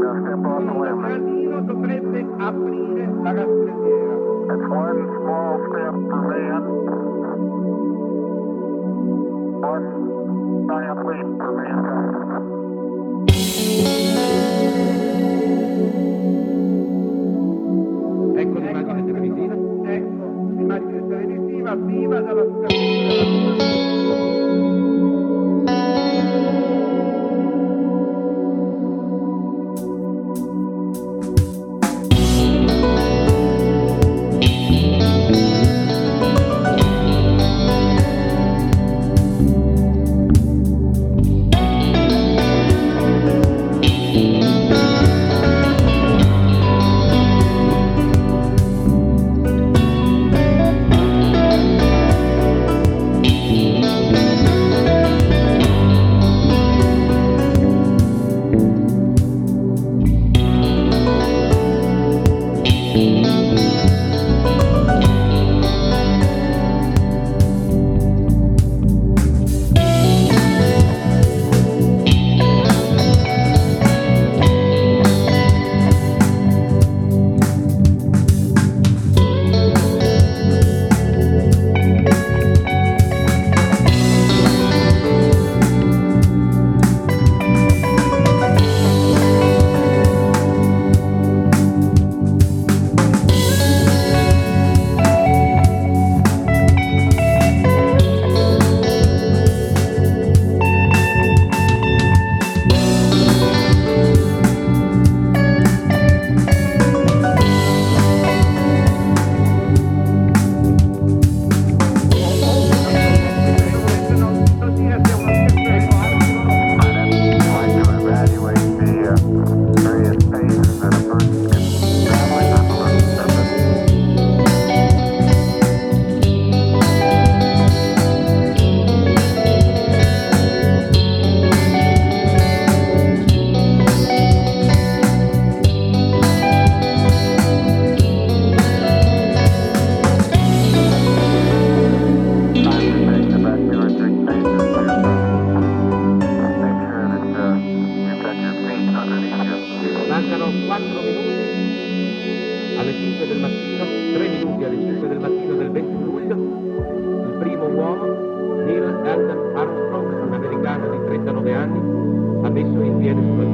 casino dovrebbe aprire la rastrelliera. That's one small step for man, one giant leap for mankind. Ecco l'immagine televisiva. Ecco l'immagine televisiva, viva dalla scadenza. Mancano 4 minuti alle 5 del mattino, 3 minuti alle 5 del mattino del 20 luglio. Il primo uomo, Neil Armstrong, un americano di 39 anni, ha messo il piede sulla